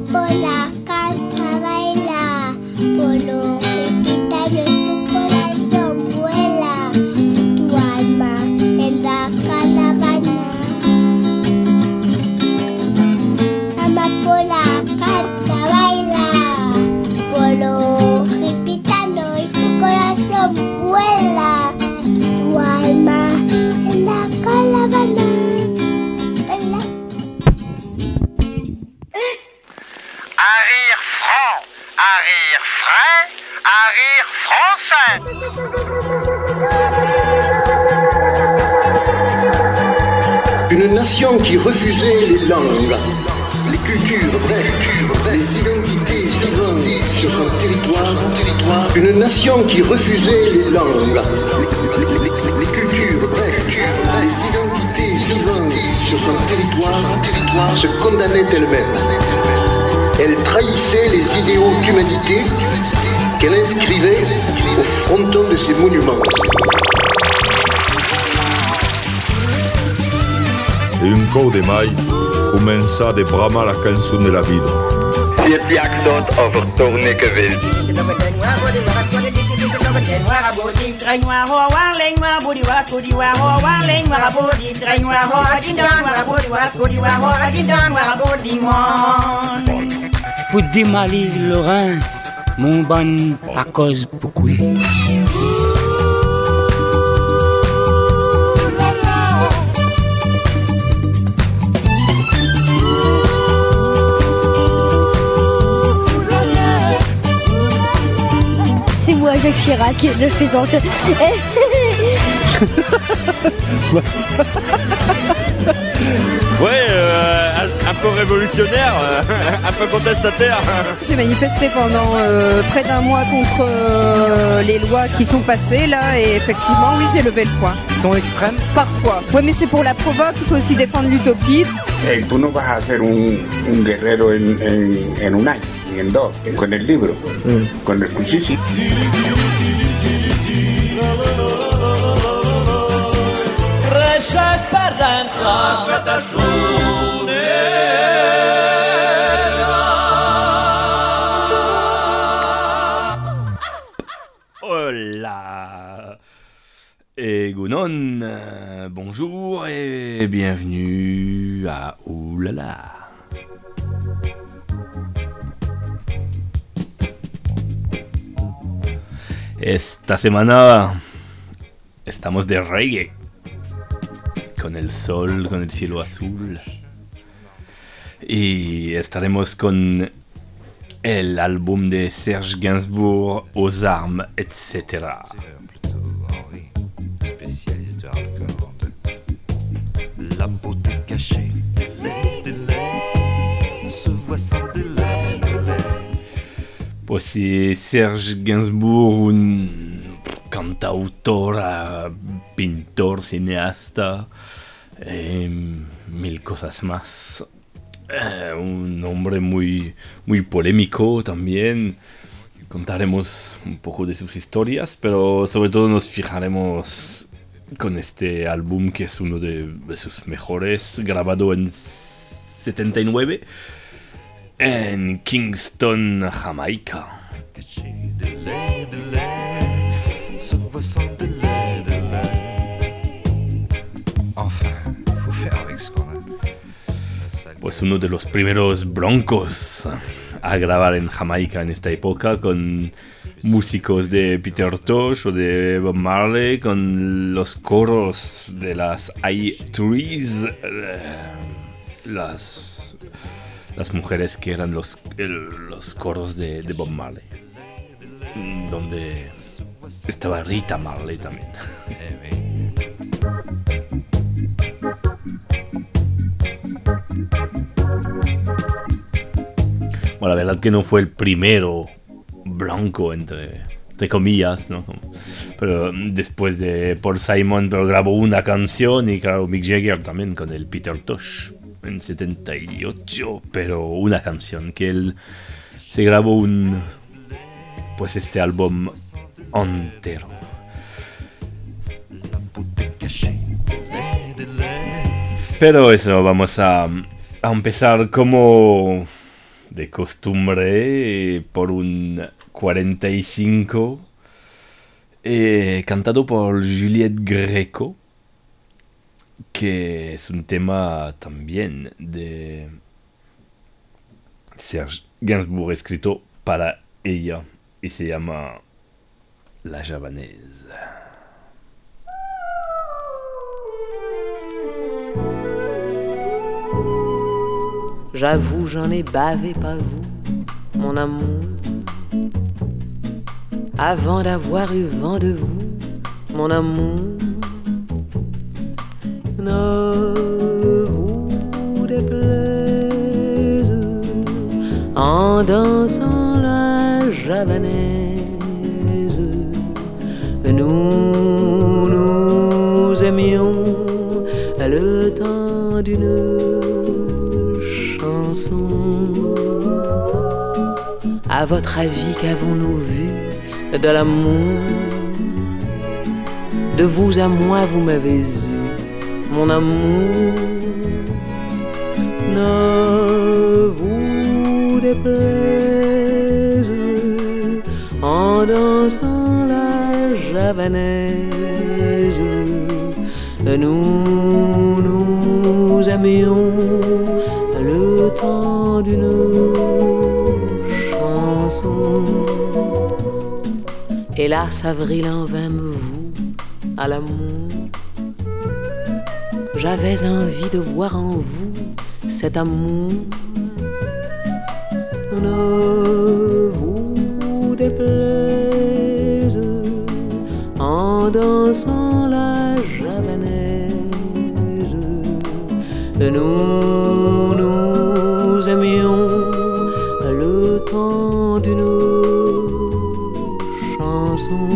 Amapola, canta, baila, polo, repita en tu corazón vuela, tu alma en la caravana. Amapola, canta, baila, polo, repitando y tu corazón vuela, tu alma en la caravana. Un rire franc, un rire frais, un rire français. Une nation qui refusait les langues, les cultures, les identités vivantes sur son territoire. Une nation qui refusait les langues, les cultures, les identités vivantes sur son territoire se condamnait elle-même. Elle trahissait les idéaux d'humanité qu'elle inscrivait au fronton de ses monuments. E un cou de mai comença de bramar la cançó de la vida. C'est the accent of Tourne Quevel. Pour démalise le Rhin, mon ban à cause beaucoup. C'est moi Jacques Chirac, je plaisante. Ouais, un peu révolutionnaire, un peu contestataire. J'ai manifesté pendant près d'un mois contre les lois qui sont passées là et effectivement oui j'ai levé le poing. Ils sont extrêmes? Parfois. Ouais mais c'est pour la provoque, il faut aussi défendre l'utopie. Hey, tú no vas a ser un guerrero en un año, ni en dos, con el libro, con el cuchillo. Cresce speranza, aspetta Hola et Gounon, bonjour et bienvenue à Oulala. Esta semana estamos de reggae, con el sol, con el cielo azul, y estaremos con el álbum de Serge Gainsbourg, Aux armes, etc. La beauté cachée, délai, se voit sans délai. Pues si Serge Gainsbourg, un cantautor, pintor, cineasta, mil cosas más. Un hombre muy polémico también. Contaremos un poco de sus historias, pero sobre todo nos fijaremos con este álbum que es uno de sus mejores, grabado en 79 en Kingston, Jamaica. Pues uno de los primeros broncos a grabar en Jamaica en esta época, con músicos de Peter Tosh o de Bob Marley, con los coros de las I-Trees, las mujeres que eran los coros de Bob Marley, donde estaba Rita Marley también. Bueno, la verdad que no fue el primero blanco, entre comillas, ¿no? Pero después de Paul Simon, pero grabó una canción, y claro, Mick Jagger también con el Peter Tosh en 78, pero una canción que él se grabó este álbum entero. Pero eso, vamos a empezar como de costumbre por un 45 cantado por Juliette Gréco, que es un tema también de Serge Gainsbourg escrito para ella y se llama La Javanaise. J'avoue, j'en ai bavé, pas vous, mon amour. Avant d'avoir eu vent de vous, mon amour. Ne vous déplaise en dansant la javanaise. Nous aimions le temps d'une chanson. À votre avis, qu'avons-nous vu de l'amour? De vous à moi, vous m'avez eu, mon amour. Ne vous déplaise en dansant la javanaise. Nous aimions le temps d'une chanson. Hélas, avril en vint me voue à l'amour. J'avais envie de voir en vous cet amour. Ne vous déplaise en dansant la javanaise. Nous aimions le temps d'une chanson.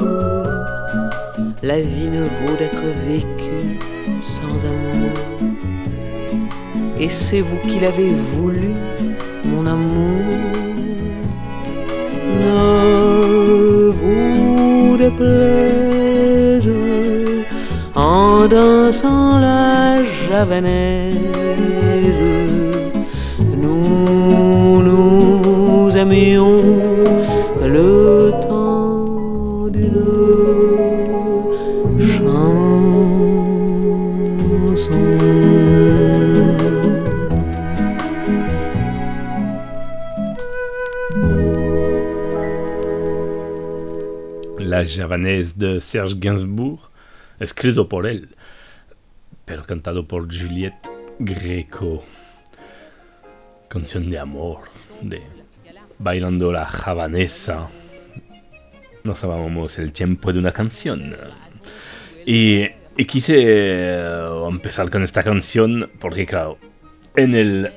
La vie ne vaut d'être vécue sans amour. Et c'est vous qui l'avez voulu, mon amour. Ne vous déplaise en dansant la javanaise. Nous aimions le temps d'une chanson. La Javanaise de Serge Gainsbourg, escrito por él, pero cantado por Juliette Gréco. Canción de amor, de bailando la javanesa. No sabíamos el tiempo de una canción. Y quise empezar con esta canción porque, claro, en el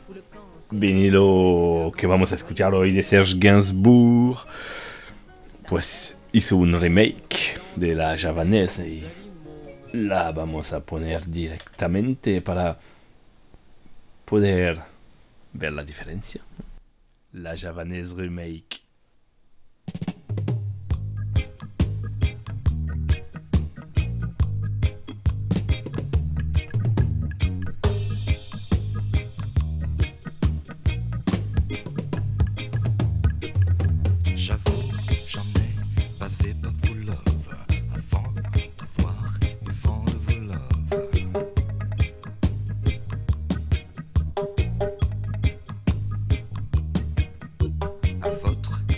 vinilo que vamos a escuchar hoy de Serge Gainsbourg, pues hizo un remake de la Javanaise y la vamos a poner directamente para poder ver la diferencia. La Javanaise remake. J'avoue, j'en ai bavé pas vous love avant d'avoir eu vent de vos love. À votre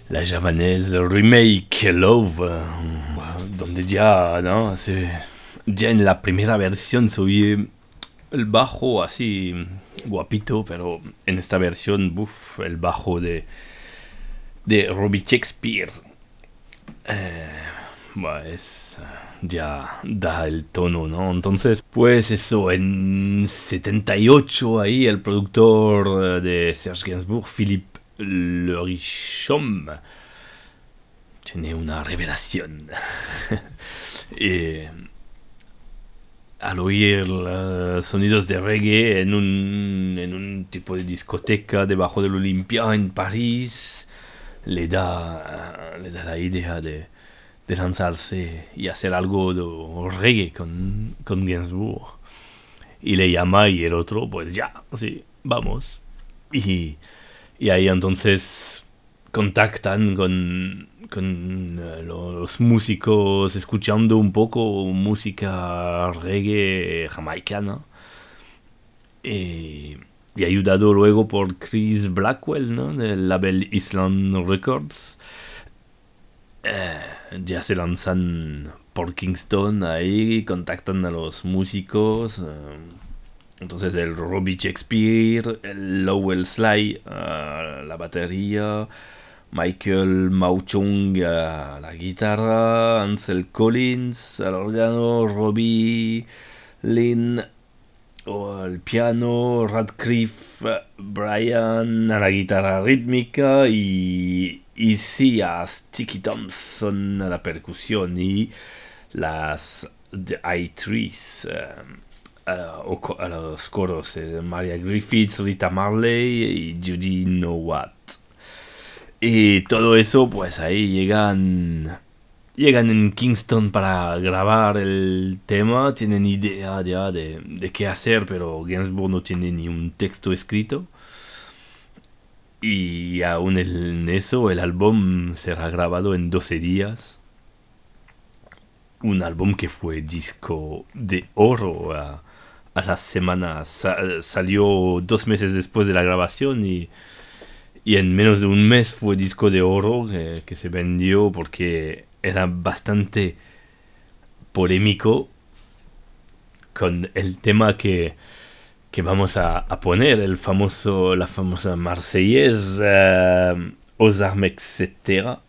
la javanese Remake Love, donde ya, ¿no? Ya en la primera versión se oye el bajo así guapito, pero en esta versión, el bajo de Robbie Shakespeare ya da el tono, ¿no? Entonces, pues eso, en 78 ahí el productor de Serge Gainsbourg, Philippe Lerichom, tiene una revelación. Al oír sonidos de reggae en un tipo de discoteca debajo del Olympia en París, le da la idea de lanzarse y hacer algo de reggae con Gainsbourg. Y le llama y el otro, pues ya, sí, vamos. Y ahí entonces contactan con los músicos, escuchando un poco música reggae jamaicana. Y ayudado luego por Chris Blackwell, ¿no? Del label Island Records. Ya se lanzan por Kingston ahí, contactan a los músicos. Entonces el Robbie Shakespeare, el Lowell Sly a la batería, Michael Mauchung a la guitarra, Ansel Collins al órgano, Robbie Lynn al piano, Radcliffe Bryan a la guitarra rítmica y a Sticky Thompson a la percusión y las The I-Threes a los coros, Maria Griffiths, Rita Marley y Judy Nowat. Y todo eso, pues ahí llegan en Kingston para grabar el tema, tienen idea ya de qué hacer, pero Gainsbourg no tiene ni un texto escrito. Y aún en eso, el álbum será grabado en 12 días. Un álbum que fue disco de oro a las semanas. Salió 2 meses después de la grabación y en menos de un mes fue disco de oro que se vendió porque era bastante polémico con el tema que vamos a poner, la famosa Marseillaise, Aux armes, etc.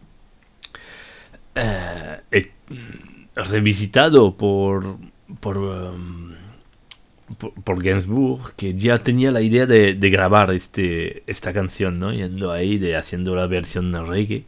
Revisitado por Gainsbourg, que ya tenía la idea de grabar esta canción, ¿no? Yendo ahí, haciendo la versión de reggae.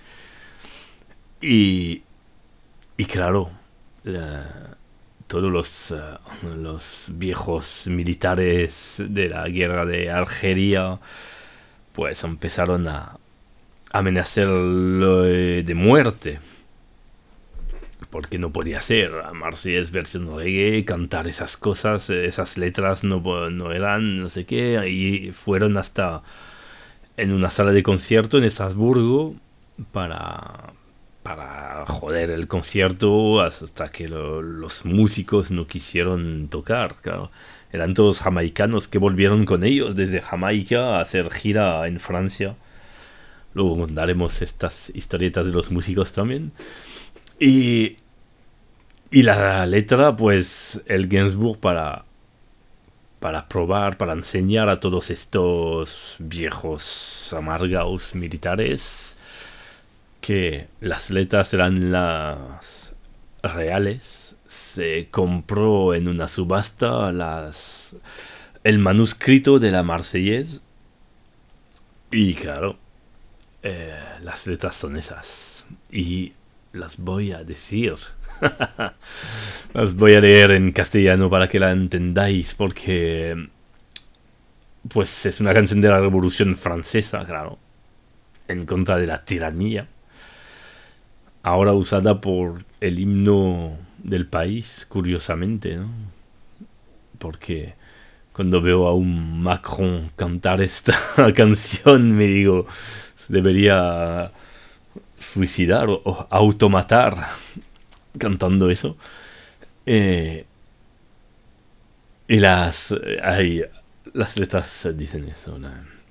Y claro, todos los viejos militares de la guerra de Algeria pues empezaron a amenazarlo de muerte, porque no podía ser Marseillaise versión reggae, cantar esas cosas, esas letras no eran, no sé qué, y fueron hasta en una sala de concierto en Estrasburgo para joder el concierto, hasta que los músicos no quisieron tocar, claro. Eran todos jamaicanos que volvieron con ellos desde Jamaica a hacer gira en Francia. Luego contaremos estas historietas de los músicos también. Y la letra, pues el Gainsbourg para probar, para enseñar a todos estos viejos amargados militares que las letras eran las reales. Se compró en una subasta el manuscrito de la Marseillaise y claro, las letras son esas y las voy a decir. Las voy a leer en castellano para que la entendáis, porque pues es una canción de la Revolución Francesa, claro, en contra de la tiranía, ahora usada por el himno del país, curiosamente, ¿no? Porque cuando veo a un Macron cantar esta canción me digo, debería suicidar o automatar cantando eso. Y las letras dicen eso, ¿no?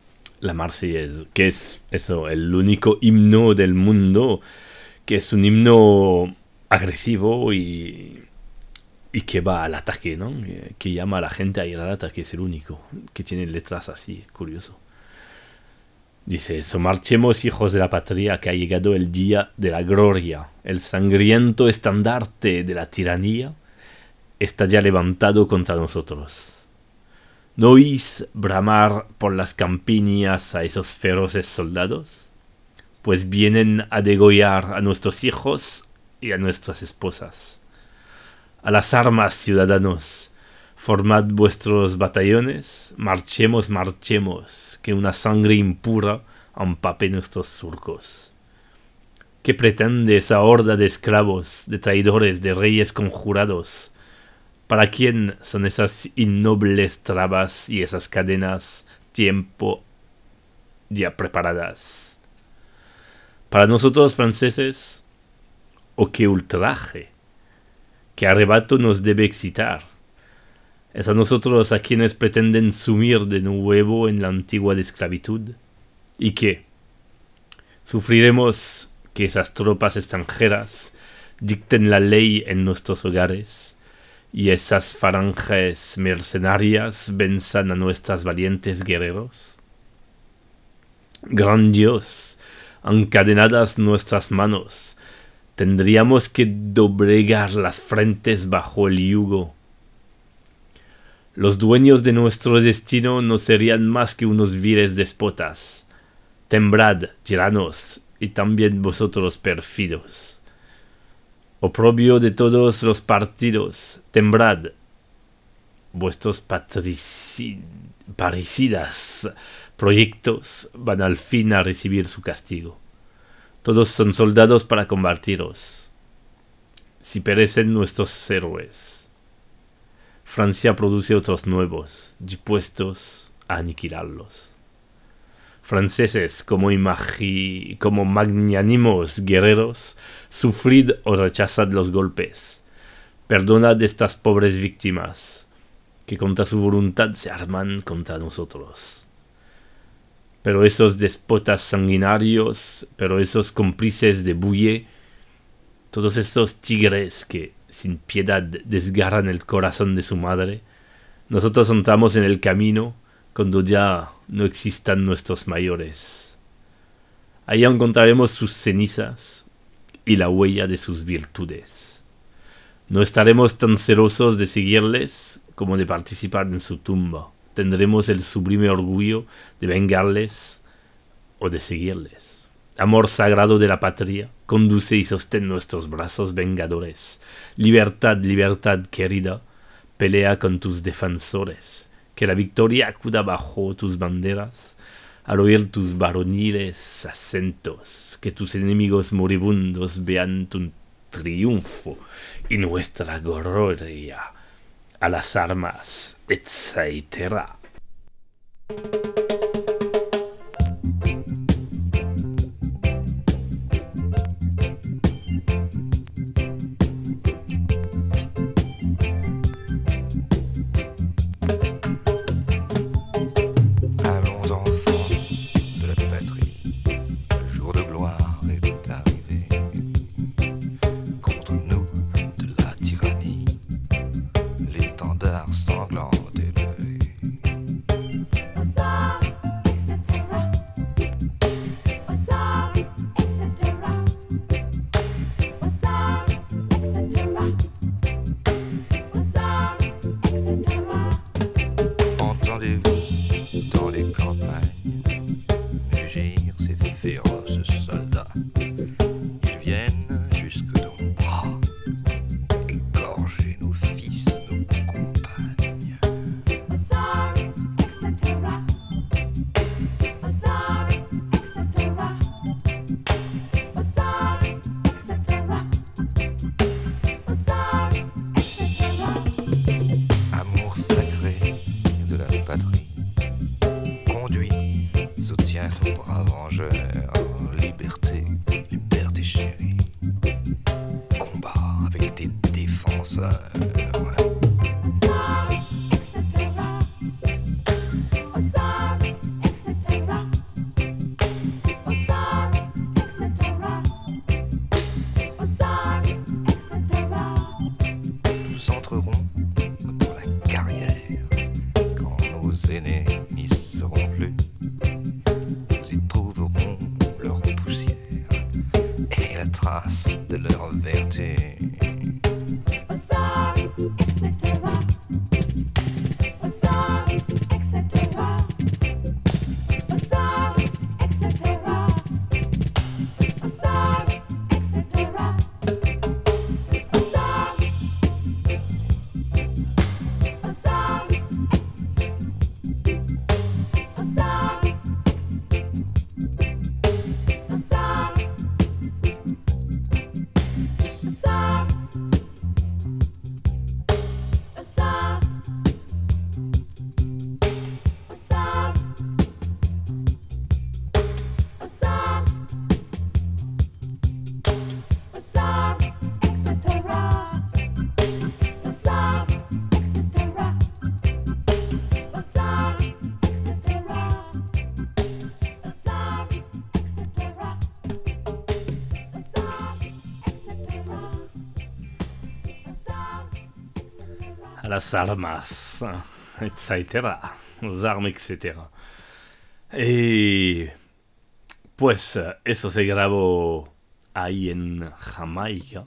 la Marseillaise, que es eso, el único himno del mundo, que es un himno agresivo y que va al ataque, ¿no? Que llama a la gente a ir al ataque, es el único, que tiene letras así, curioso. Dice eso: marchemos, hijos de la patria, que ha llegado el día de la gloria. El sangriento estandarte de la tiranía está ya levantado contra nosotros. ¿No oís bramar por las campiñas a esos feroces soldados? Pues vienen a degollar a nuestros hijos y a nuestras esposas. A las armas, ciudadanos, formad vuestros batallones, marchemos, marchemos, que una sangre impura empape nuestros surcos. ¿Qué pretende esa horda de esclavos, de traidores, de reyes conjurados? ¿Para quién son esas innobles trabas y esas cadenas tiempo ya preparadas? ¿Para nosotros franceses? ¿O qué ultraje? ¿Qué arrebato nos debe excitar? ¿Es a nosotros a quienes pretenden sumir de nuevo en la antigua esclavitud? ¿Y qué? ¿Sufriremos que esas tropas extranjeras dicten la ley en nuestros hogares y esas falanges mercenarias venzan a nuestros valientes guerreros? Gran Dios, encadenadas nuestras manos, tendríamos que doblegar las frentes bajo el yugo. Los dueños de nuestro destino no serían más que unos viles despotas. Temblad, tiranos, y también vosotros pérfidos. Oprobio de todos los partidos, temblad. Vuestros parricidas proyectos van al fin a recibir su castigo. Todos son soldados para combatiros. Si perecen nuestros héroes, Francia produce otros nuevos, dispuestos a aniquilarlos. Franceses, como magnánimos guerreros, sufrid o rechazad los golpes. Perdonad estas pobres víctimas, que contra su voluntad se arman contra nosotros. Pero esos despotas sanguinarios, pero esos cómplices de Bouillé, todos esos tigres que sin piedad desgarran el corazón de su madre, nosotros entramos en el camino cuando ya no existan nuestros mayores. Allá encontraremos sus cenizas y la huella de sus virtudes. No estaremos tan celosos de seguirles como de participar en su tumba. Tendremos el sublime orgullo de vengarles o de seguirles. Amor sagrado de la patria, conduce y sostén nuestros brazos vengadores. Libertad, libertad querida, pelea con tus defensores. Que la victoria acuda bajo tus banderas, al oír tus varoniles acentos. Que tus enemigos moribundos vean tu triunfo y nuestra gloria. A las armas, etcétera. Allons enfants de la patrie, le jour de gloire est arrivé. Contre nous de la tyrannie, l'étendard sanglant est levé. Entendez-vous dans les campagnes mugir ces féroces soldats? Ils viennent jusque dans nos bras, égorger nos fils, nos compagnes. aînés n'y seront plus. Nous y trouverons leur poussière et la trace de leur vertu. Bazar, etc. Bazar, etc. Bazar, etc. Bazar, etc. Bazar, bazar, bazar, bazar, bazar. A las armas, etcétera, los armas, etcétera. Y pues eso se grabó ahí en Jamaica.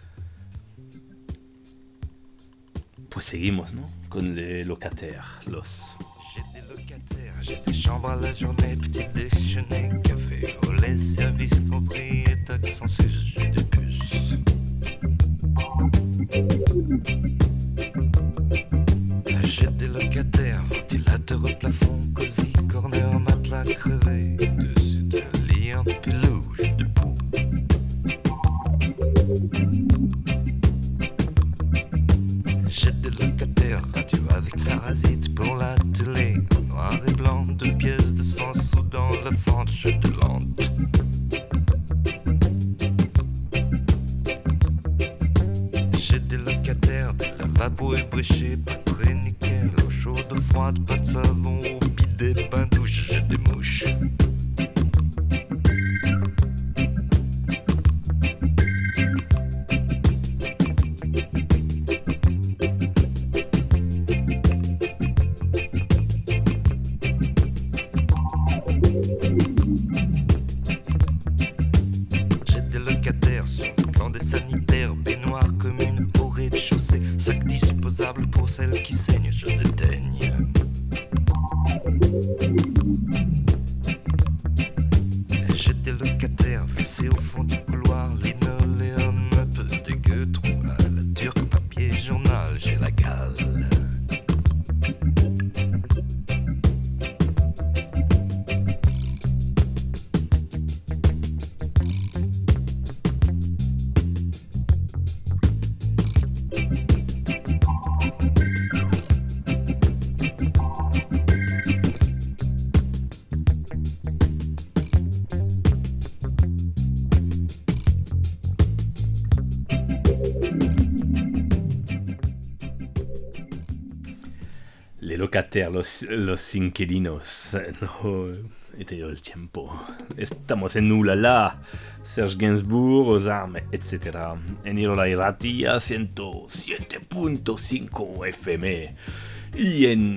Pues seguimos, ¿no? Con les locataires, los... J'ai des locataires, j'ai des chambres à la journée, petit déjeuner, café, au lait, service compris et taxes en sus, j'ai des puces. J'ai des locataires, ventilateur au plafond, cosy, corner, matelas crevé, dessus d'un lit en peluche de poux. J'ai des locataires, radio avec parasite pour la télé, en noir et blanc, 2 pièces de 100 sous dans la fente, j'ai des lentes. J'ai des locataires, des lavabos ébréchés, pas très nickel, eau chaude, froide, pas de savon, au bidet, bain douche, j'ai des mouches. J'ai des locataires sur le plan des sanitaires, baignoire commune au rez-de-chaussée, sac disposable pour celles qui saignent, je déteigne. J'ai des locataires fessés au fond du couloir, linoléum un peu dégueu, trou à la turque, papier, journal, j'ai la gale. Les locataires, los inquilinos, no he tenido el tiempo. Estamos en Ulala, Serge Gainsbourg, aux armes, etc. En Irola Irratia, 107.5 FM. Y en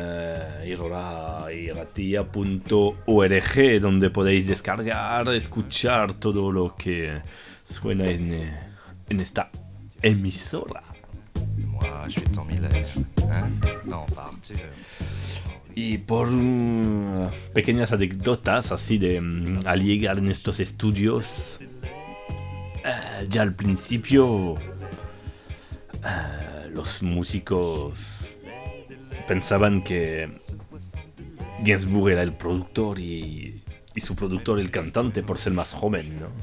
irolairratia.org, donde podéis descargar, escuchar todo lo que suena en esta emisora. Moi, je suis ton Miller, hein? Non, pas Arthur. Y por pequeñas anécdotas así de al llegar en estos estudios, ya al principio los músicos pensaban que Gainsbourg era el productor y su productor el cantante por ser más joven, ¿no?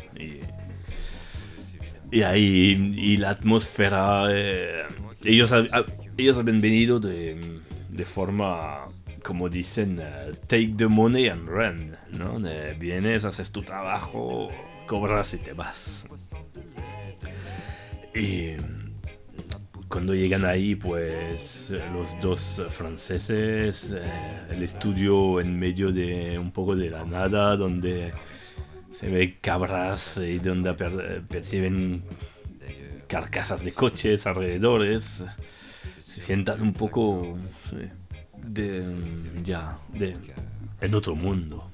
Y ahí y la atmósfera, ellos habían venido de forma, como dicen, take the money and run, ¿no? Vienes, haces tu trabajo, cobras y te vas. Y cuando llegan ahí, pues los dos franceses, el estudio en medio de un poco de la nada, donde se ve cabras y donde perciben carcasas de coches alrededores, se sientan un poco en otro mundo.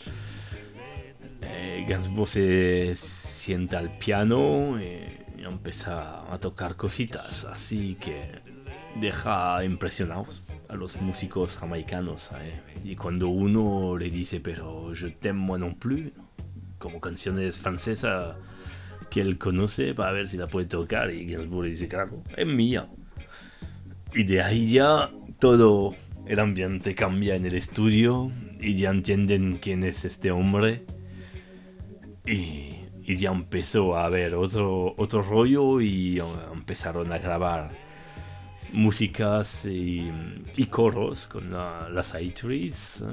Gainsbourg se sienta al piano y empieza a tocar cositas así que deja impresionados a los músicos jamaicanos. Y cuando uno le dice, pero je t'aime moi non plus, como canciones francesas que él conoce para ver si la puede tocar, y Gainsbourg le dice, claro, es mía. Y de ahí ya todo el ambiente cambia en el estudio y ya entienden quién es este hombre. Y ya empezó a haber otro rollo y empezaron a grabar músicas y coros con las A-Trees.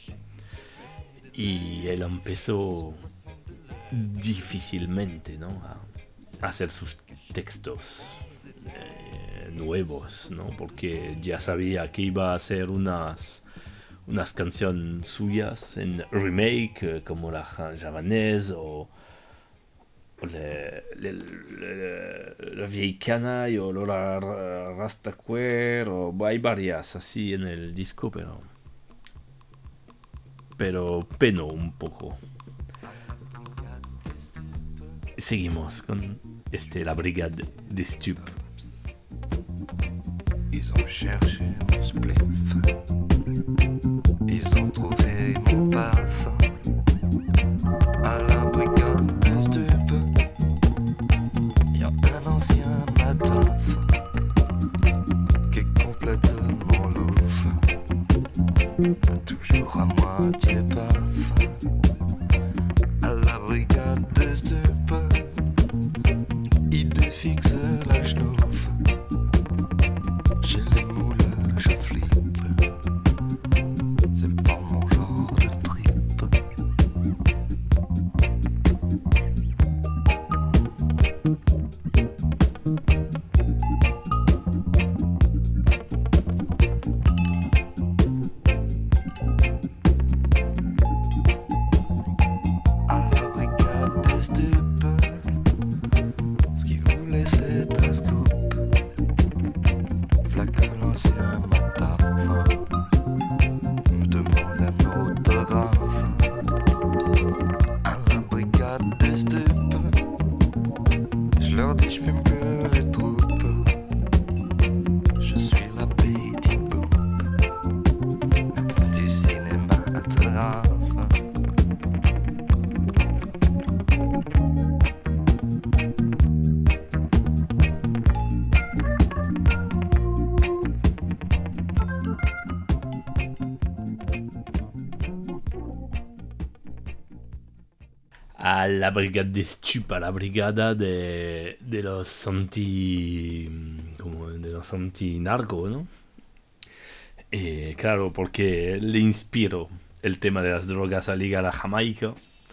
Y él empezó difícilmente, ¿no?, a hacer sus textos nuevos, ¿no?, porque ya sabía que iba a hacer unas canciones suyas en remake, como la Javanaise o la Vieille Canaille o la Rastaquaire, o hay varias así en el disco, pero penó un poco. Seguimos con la Brigade des Stupes. Ils ont cherché mon spliff, ils ont trouvé mon parfum à la brigade des stupes. Y a un ancien mataf qui est complètement louche, toujours à moitié paf. À la brigade des stupes, il défixe la schnouf. Chez les moules, je flippe. C'est pas mon genre de trip. À la brigade des stupes, ce qu'ils voulaient c'est un scoop. V'là que l'ancien mataf me demande un autographe. À la brigade des stupes, je leur dis je fume que les troupes. Je suis la petite boum du cinématographe. A la Brigade des Stupes, a la brigada de los anti-narco, ¿no? Claro, porque le inspiró el tema de las drogas a ligar a Jamaica.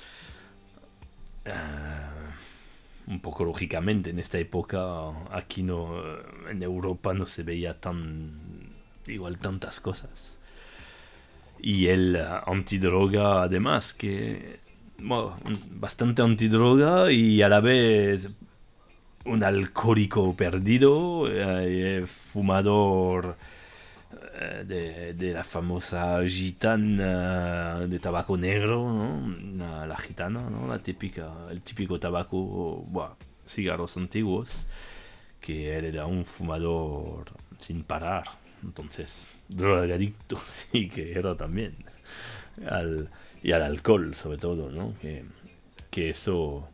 Un poco lógicamente, en esta época aquí no, en Europa no se veía tantas cosas. Y el antidroga, además, que bastante antidroga y a la vez un alcohólico perdido, fumador de la famosa gitana de tabaco negro, ¿no? La gitana, ¿no? El típico tabaco, cigarros antiguos, que él era un fumador sin parar, entonces drogadicto sí que era también, y al alcohol sobre todo, ¿no? Que eso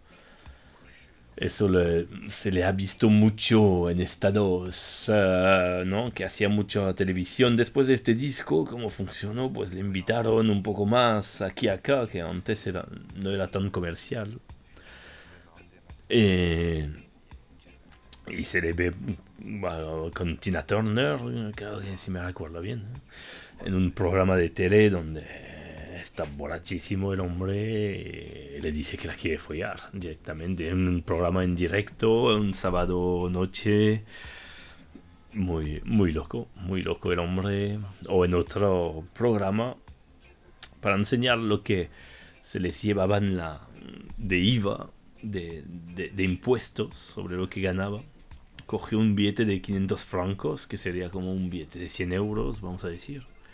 se le ha visto mucho en Estados, ¿no? Que hacía mucha televisión después de este disco. Cómo funcionó, pues le invitaron un poco más aquí acá, que antes no era tan comercial. Y se le ve con Tina Turner, creo que si me recuerdo bien, en un programa de tele donde está borrachísimo el hombre, le dice que la quiere follar directamente en un programa en directo, un sábado noche. Muy loco el hombre. O en otro programa, para enseñar lo que se les llevaban de IVA, de impuestos sobre lo que ganaba, cogió un billete de 500 francos, que sería como un billete de 100 euros, vamos a decir,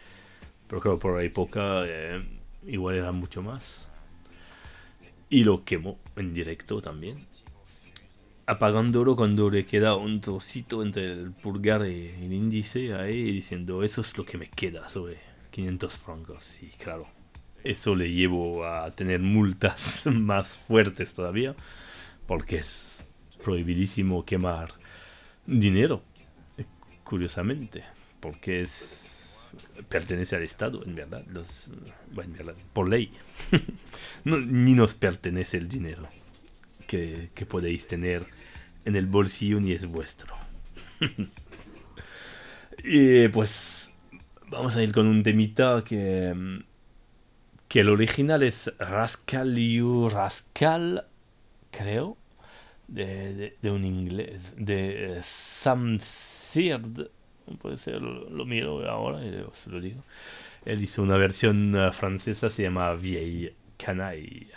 pero claro, por la época igual era mucho más. Y lo quemó en directo también, apagándolo cuando le queda un trocito entre el pulgar y el índice ahí, diciendo eso es lo que me queda sobre 500 francos. Y claro, eso le llevó a tener multas más fuertes todavía, porque es prohibidísimo quemar dinero, curiosamente, porque pertenece al Estado, en verdad, en verdad, por ley. Ni nos pertenece el dinero que podéis tener en el bolsillo, ni es vuestro. Y pues vamos a ir con un temita que el original es Rascal You Rascal, creo, de un inglés, de Sam Seard, puede ser, lo miro ahora y os lo digo. Él hizo una versión francesa, se llama Vieille Canaille.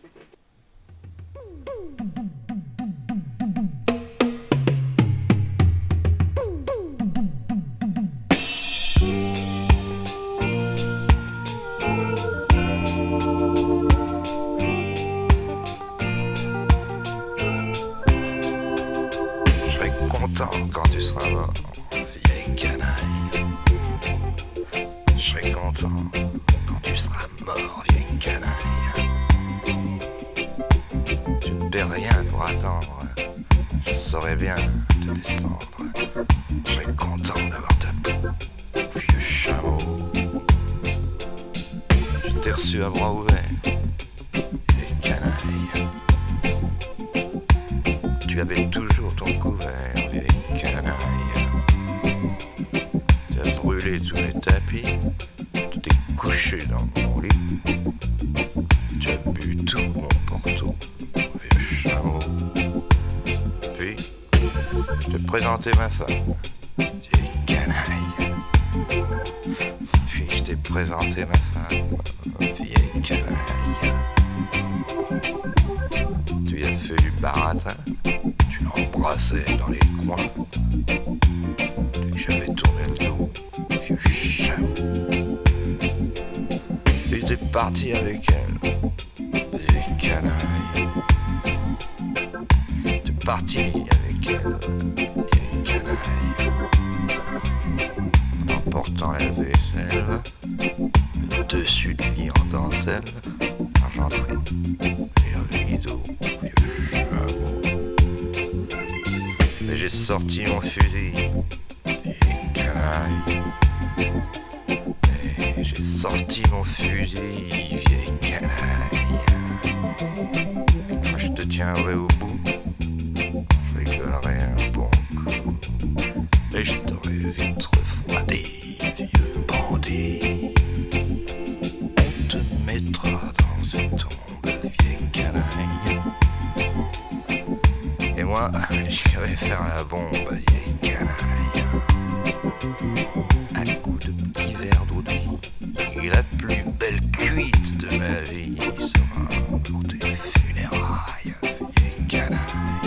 Quand tu seras mort, vieille canaille. Je serai content quand tu seras mort, vieille canaille. Tu ne perds rien pour attendre, je saurais bien te descendre. Je serai content d'avoir ta peau, vieux chameau. Je t'ai reçu à bras ouverts, vieille canaille. Tu avais toujours ton couvert, vieille canaille. Tu as brûlé tous mes tapis, tu t'es couché dans mon lit. Tu as bu tout mon porto, vieux chameau. Puis, je t'ai présenté ma femme, vieille canaille. Puis, je t'ai présenté ma femme, vieille canaille. Tu y as fait du baratin, tu l'embrassais dans les coins. Dès que j'avais tourné le dos, vieux chameau. Et t'es parti avec elle, vieille canaille. T'es parti avec elle, vieille canaille. En emportant la vaisselle, le dessus de lit en dentelle, argenterie et un rideau, vieux chameau. Mais j'ai sorti mon fusil, vieille canaille. Et j'ai sorti mon fusil, vieille canaille. Quand je te tiendrai au bout, je rigolerai un bon coup. Et je t'aurai vite refroidi, vieux bandit. On te mettra dans une tombe, vieille canaille. Et moi, j'irai faire la bombe, vieille canaille. À coups de petits verres d'eau de vie, et la plus belle cuite de ma vie sera pour tes funérailles, vieille canaille.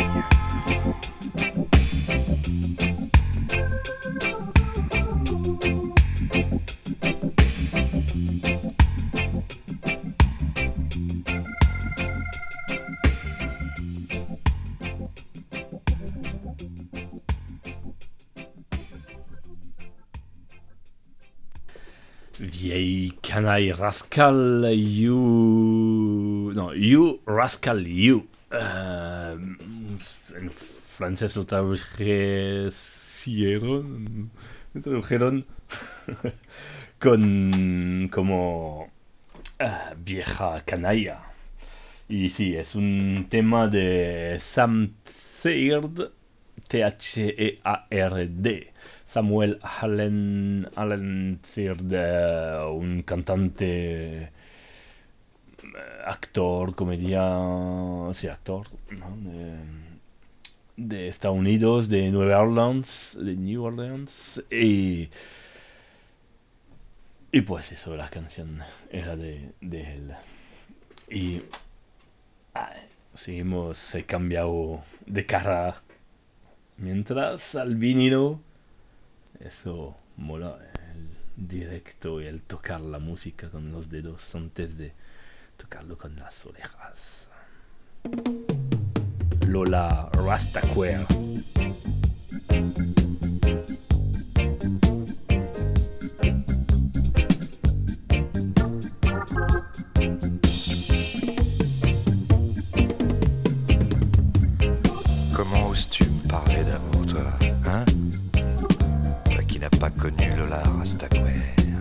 Vieille canaille, Rascal You. No, You Rascal You. En francés lo tradujeron con como vieja canalla. Y sí, es un tema de Sam Seard, T-H-E-A-R-D. Samuel Allen Seard, un cantante, actor, actor, ¿no? de Estados Unidos, de New Orleans, y pues eso, la canción era de él. Y seguimos, he cambiado de cara mientras al vinilo. Eso mola, directo y el tocar la música con los dedos antes de tocarlo con las orejas. Lola Rastaquaire. Comment oses-tu me parler d'amour, toi, hein? Toi qui n'as pas connu Lola Rastaquaire.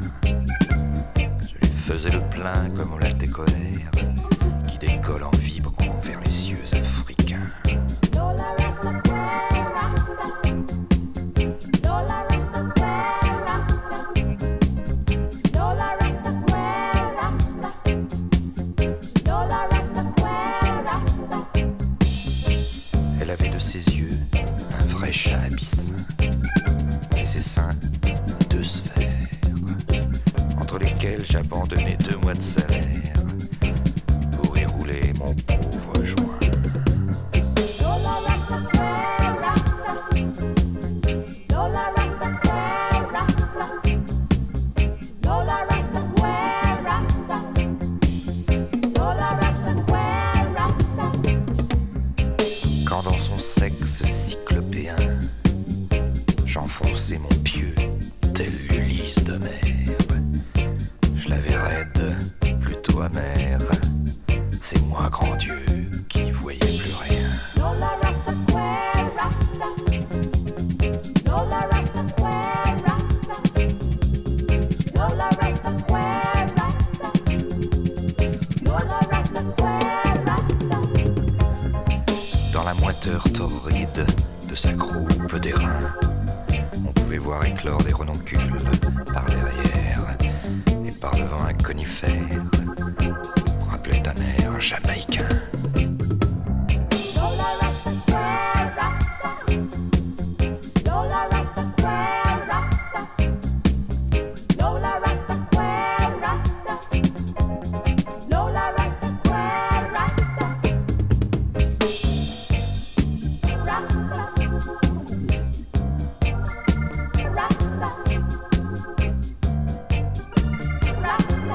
Je lui faisais le plein comme on l'a décollère, qui décolle en vibrant vers les cieux africains. Lola Rastaquaire, Rasta. Lola Rastaquaire, Rasta. Lola Rastaquaire, Rasta. Lola Rastaquaire, Rasta. Elle avait de ses yeux un vrai chat abyssin, et ses seins deux sphères, entre lesquelles j'abandonnais 2 mois de salaire pour y rouler mon pauvre joint. Lola Rastaquaire, Rasta. Lola Rastaquaire, Rasta. Lola Rastaquaire, Rasta. Lola Rastaquaire, Rasta. Quand dans son sexe cyclopéen j'enfonçais mon pieu tel l'Ulysse d'Homère, je l'avais raide, plutôt amère. C'est moi, grand Dieu, qui n'y voyais plus rien. Lola Rastaquaire, Rasta. Lola Rastaquaire, Rasta. Lola Rastaquaire, Rasta. Lola Rastaquaire, Rasta. Dans la moiteur torride de sa croupe d'airain, on pouvait voir éclore des renoncules par derrière, et par devant un conifère rappelait un air jamaïcain. Lola Rastaquaire, Rasta. Lola Rastaquaire, Rasta. Lola Rastaquaire, Rasta. Lola Rastaquaire, Rasta. Rasta. Rasta. Rasta.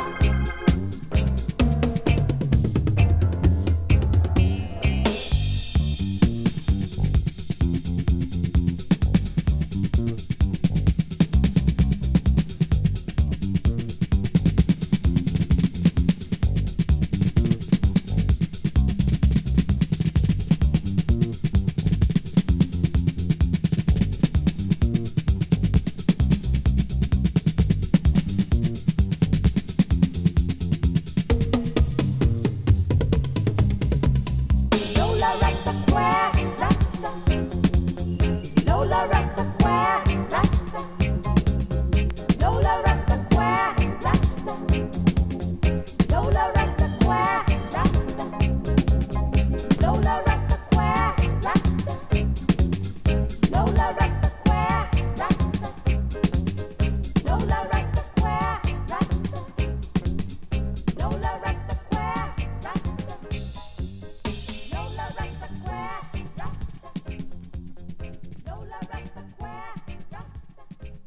Lola Rastaquaire, Rasta. Lola Rastaquaire, Rasta. Lola Rastaquaire, Rasta. Lola Rastaquaire, Rasta. Lola Rastaquaire, Rasta. Lola Rastaquaire, Rasta. Lola Rastaquaire, Rasta. Lola Rastaquaire, Rasta. Lola Rastaquaire, Rasta. Lola Rastaquaire, Rasta.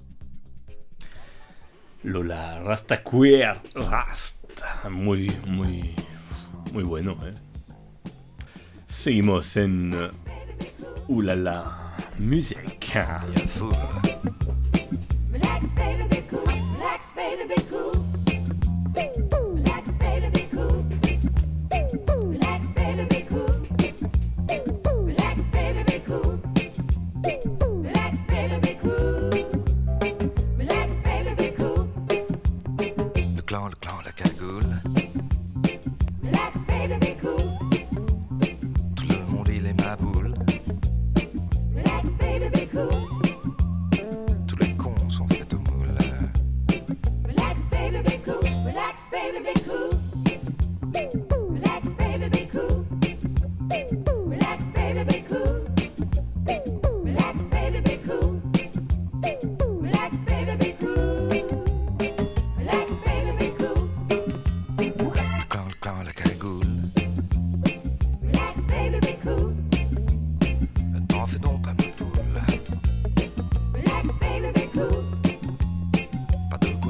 Lola Rastaquaire, Rasta. Muy bueno, ¿eh? Seguimos en Ulala Music. Relax, baby, be cool. Relax, baby, be cool. Relax, baby, be cool. Relax, baby, be cool. Relax, baby, be cool. Relax, baby, be cool. Relax, baby, be cool. Le clan, la cagoule, Relax, baby, be cool. tout le monde il est ma boule. Relax, baby, be cool. Tous les cons sont faits au moule. Relax, baby, be cool. Relax, baby, be cool. Relax, baby, be cool. Relax, baby, be cool. Relax, baby, be cool. Relax, baby, be cool. Relax, baby, be cool. Le clan, la cagoule, Relax, baby, be cool. n'en fais donc pas ma poule. Relax, baby, be cool. Pas de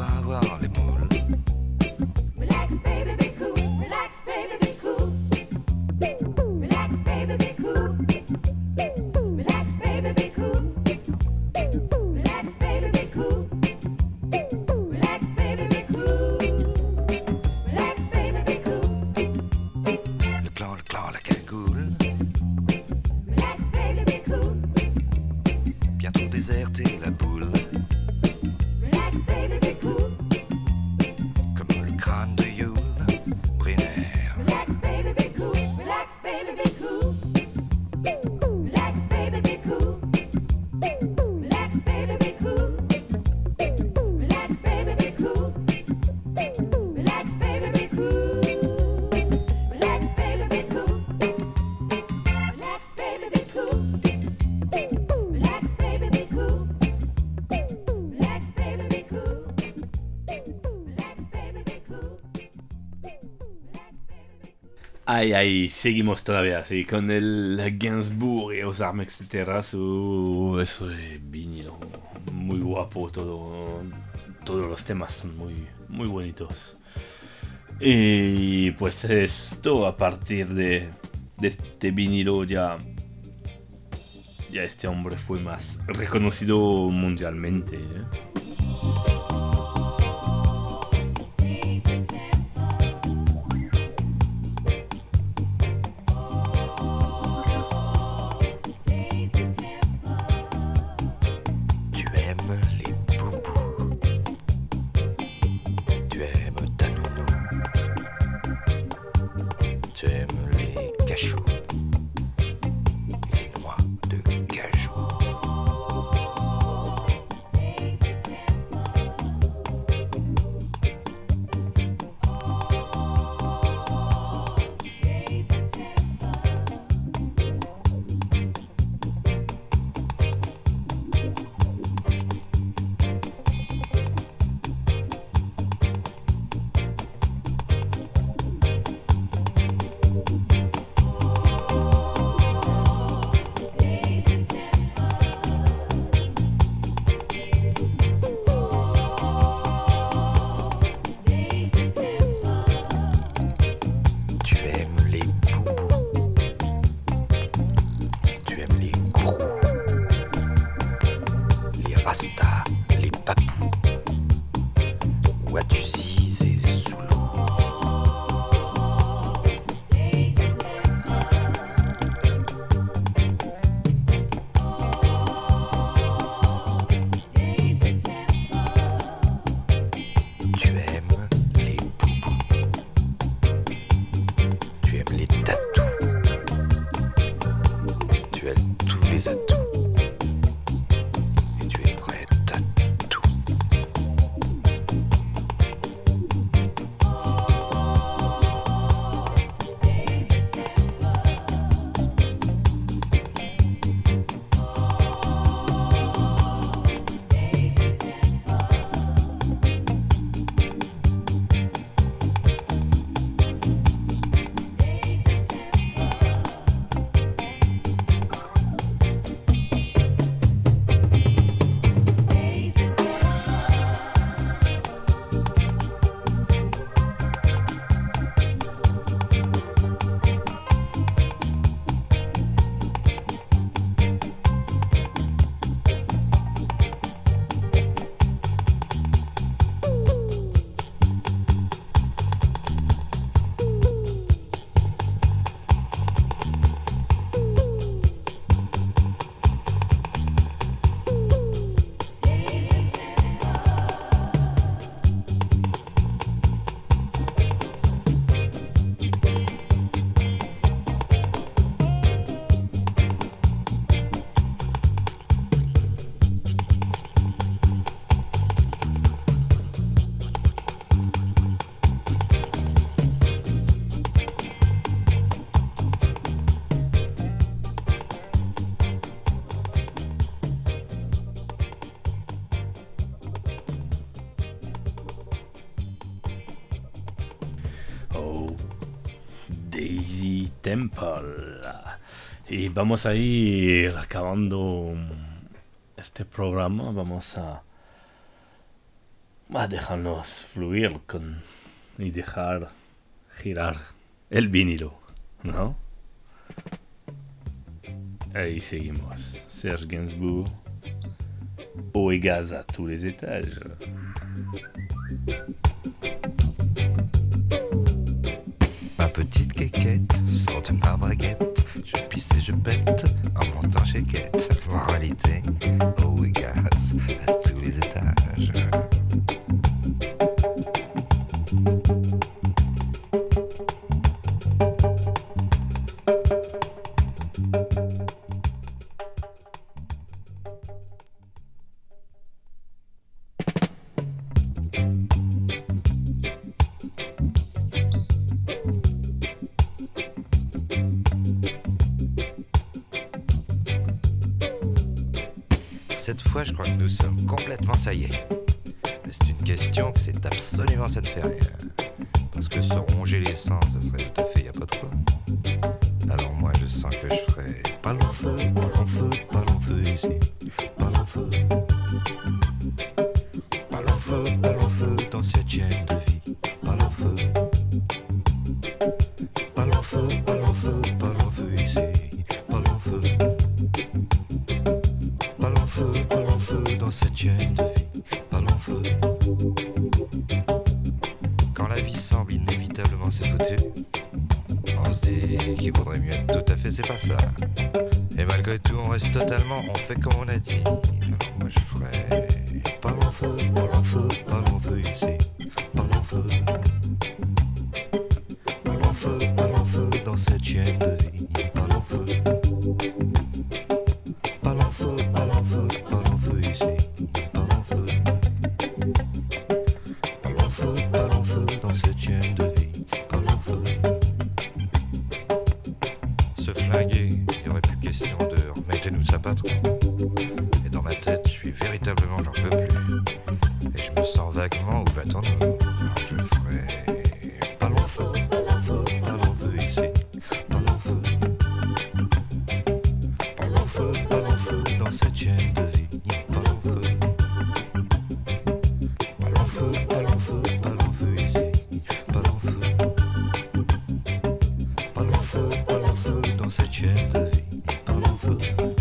Ay, seguimos todavía así con el Gainsbourg y los armas, etcétera. Eso es vinilo, muy guapo, todos los temas son muy bonitos. Y pues esto, a partir de este vinilo ya este hombre fue más reconocido mundialmente, ¿eh? Daisy Temple. Y vamos a ir acabando este programa. Vamos a dejarnos fluir y dejar girar el vinilo, ¿no? Ahí seguimos. Serge Gainsbourg, eau et gaz à tous les étages. Ma petite quéquette sort de ma braguette. Je pisse et je pète en montant chez Quête. Moralité, eau et gaz à tous les étages. Cette fois, je crois que nous sommes complètement ça y est. C'est une question que c'est absolument, ça ne fait rien. Parce que se ronger les sens, ça serait tout à fait y a pas de quoi. Alors moi je sens que je ferais pas long feu, pas long feu, pas long feu ici. Pas long feu. Pas long feu dans cette chaîne de vie. Pas long feu. Pas long feu, pas long feu, pas long feu ici. Pas long feu. Pas long feu dans cette chaîne de vie. Pas long feu. Quand la vie semble inévitablement se foutre, on se dit qu'il vaudrait mieux être tout à fait, c'est pas ça. Et malgré tout, on reste totalement, on fait comme on a dit. Alors moi je ferais pas long feu, pas long feu, pas long feu ici. Pas long feu. Pas long feu dans cette chaîne de vie. Pas long feu. Pas long feu, pas long feu, pas long feu ici. Pas long feu. Pas long feu dans cette chaîne de vie. Pas long feu. Se flinguer, il n'y aurait plus question de remettez-nous ça patron. Et dans ma tête, je suis véritablement, j'en peux plus. Et je me sens vaguement, où va-t-on-nous? Alors je ferai pas long feu, pas long feu, pas long feu ici. Pas long feu. Pas long feu dans cette chaîne de vie. Pas long feu. Pas long feu, pas long feu, pas long feu ici. Pas long feu. Pas long feu dans cette chaîne de vie. Pas long feu.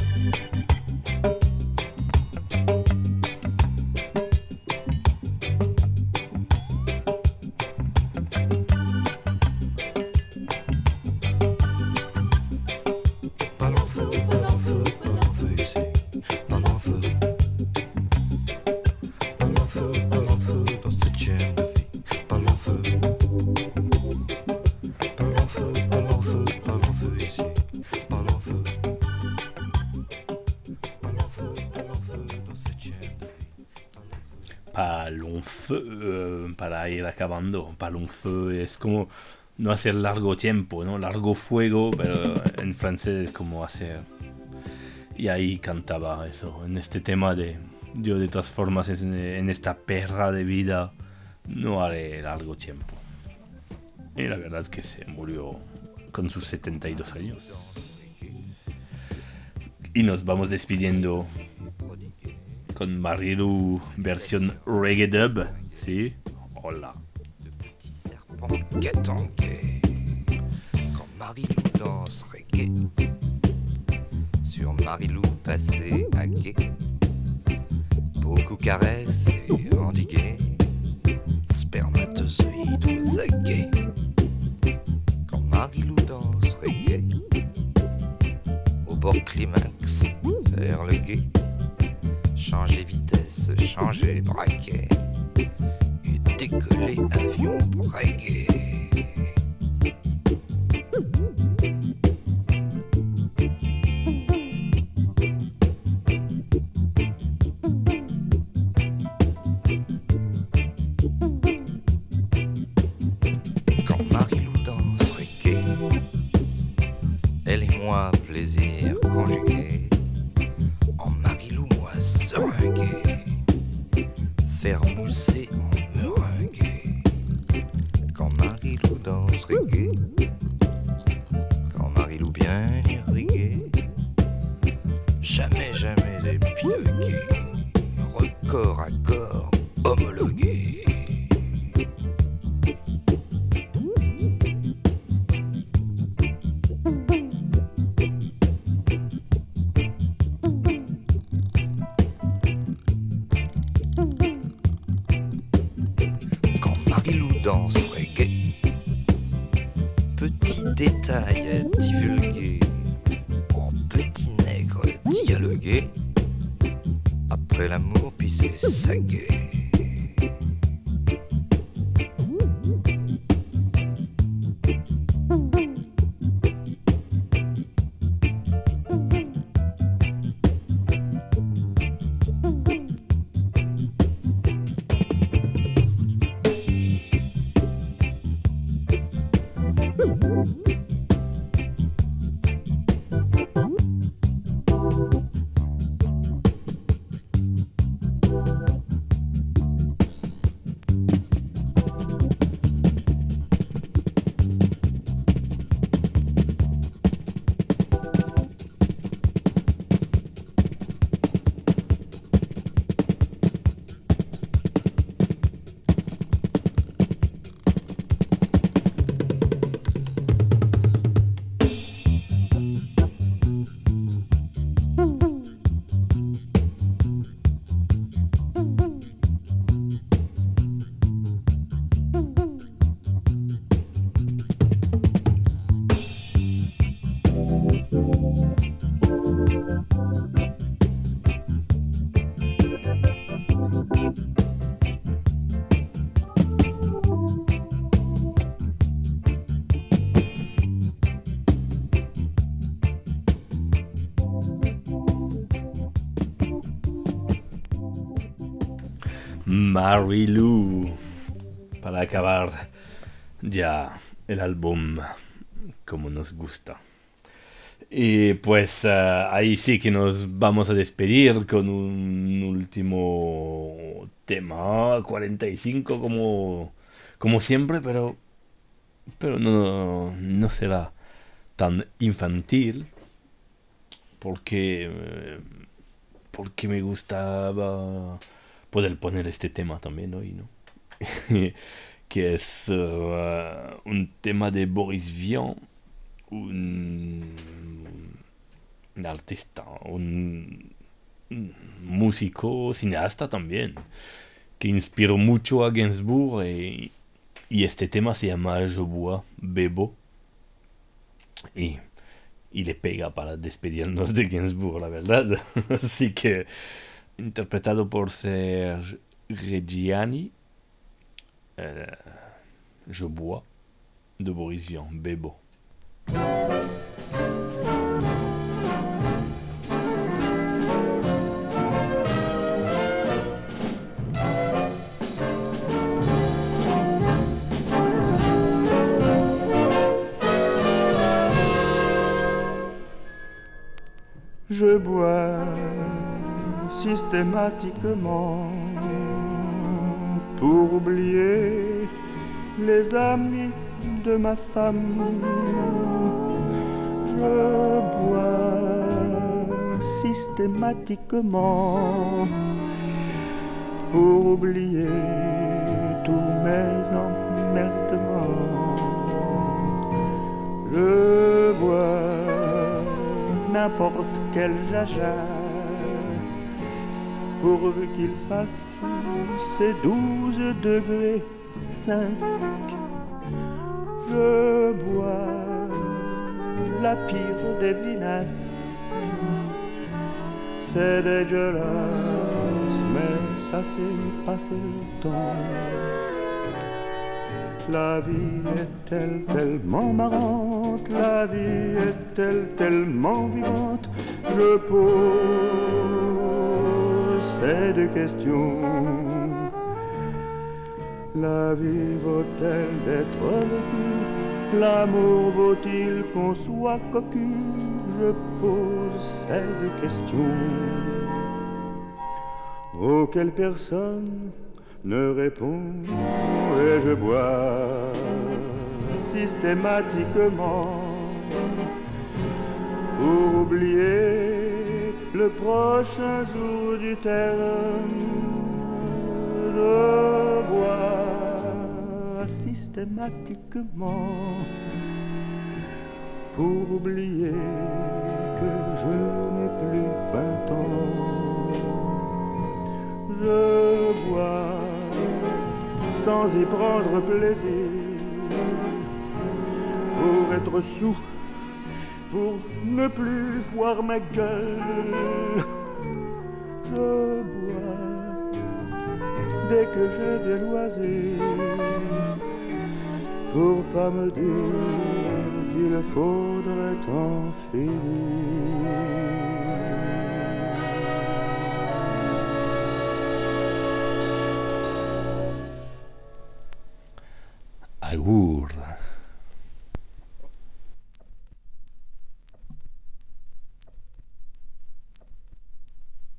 Pas long feu, pas long feu, pas long feu ici. Pas long feu. Pas long feu dans cette chaîne de vie. Pas long feu. Pas long feu, pas long feu, pas long feu ici. Pas long feu. Pas long feu, pas long feu dans cette chaîne de vie. Pas long feu, para ir acabando. Pas long feu es como no hacer largo tiempo, ¿no? Largo fuego, pero en francés es como hacer. Y ahí cantaba eso, en este tema de yo de todas formas en esta perra de vida no haré largo tiempo. Y la verdad es que se murió con sus 72 años. Y nos vamos despidiendo con Marilu versión reggae dub, ¿sí? Hola. Guet-en-guet. Quand Marilou danse reggae, sur Marilou passé à guet, beaucoup caressent et endigués, spermatozoïdes aux aguets. Quand Marilou danse reggae, au bord climax, vers le guet, changer vitesse, changer braquet, et décoller avion reggae. Quand Marilou danse reggae, elle et moi plaisir conjugué, en Marilou moi seringué, faire mousser en meringué. Quand Marilou danse reggae, quand Marilou bien irriguée, jamais jamais d'épilogué, record à corps homologué. Danse reggae, petit détail à divulguer, en petit nègre dialogué, après l'amour pisser sagué. Mary Lou para acabar ya el álbum como nos gusta. Y pues ahí sí que nos vamos a despedir con un último tema 45 como siempre, pero no será tan infantil porque me gustaba poder poner este tema también hoy, ¿no? Que es un tema de Boris Vian, un artista, un músico, cineasta también, que inspiró mucho a Gainsbourg y este tema se llama Je bois, bebo, y le pega para despedirnos de Gainsbourg, la verdad. Así que interpretado por Serge Reggiani, Je bois de Boris Vian, bebo. Je bois systématiquement pour oublier les amis de ma femme. Je bois systématiquement pour oublier tous mes emmerdements. Je bois n'importe quel jaja pourvu qu'il fasse ses 12 degrés 5. Je bois la pire des vinasses. C'est dégueulasse, mais ça fait passer le temps. La vie est-elle tellement marrante, la vie est-elle tellement vivante. Je pose ces deux questions. La vie vaut-elle d'être vécue? L'amour vaut-il qu'on soit cocu? Je pose ces deux questions auxquelles personne ne répond. Et je bois systématiquement pour oublier le prochain jour du terme. Je bois systématiquement pour oublier que je n'ai plus 20 ans. Je bois sans y prendre plaisir, pour être sous, pour ne plus voir ma gueule. Je bois dès que j'ai des loisirs, pour pas me dire qu'il faudrait en finir. Agur.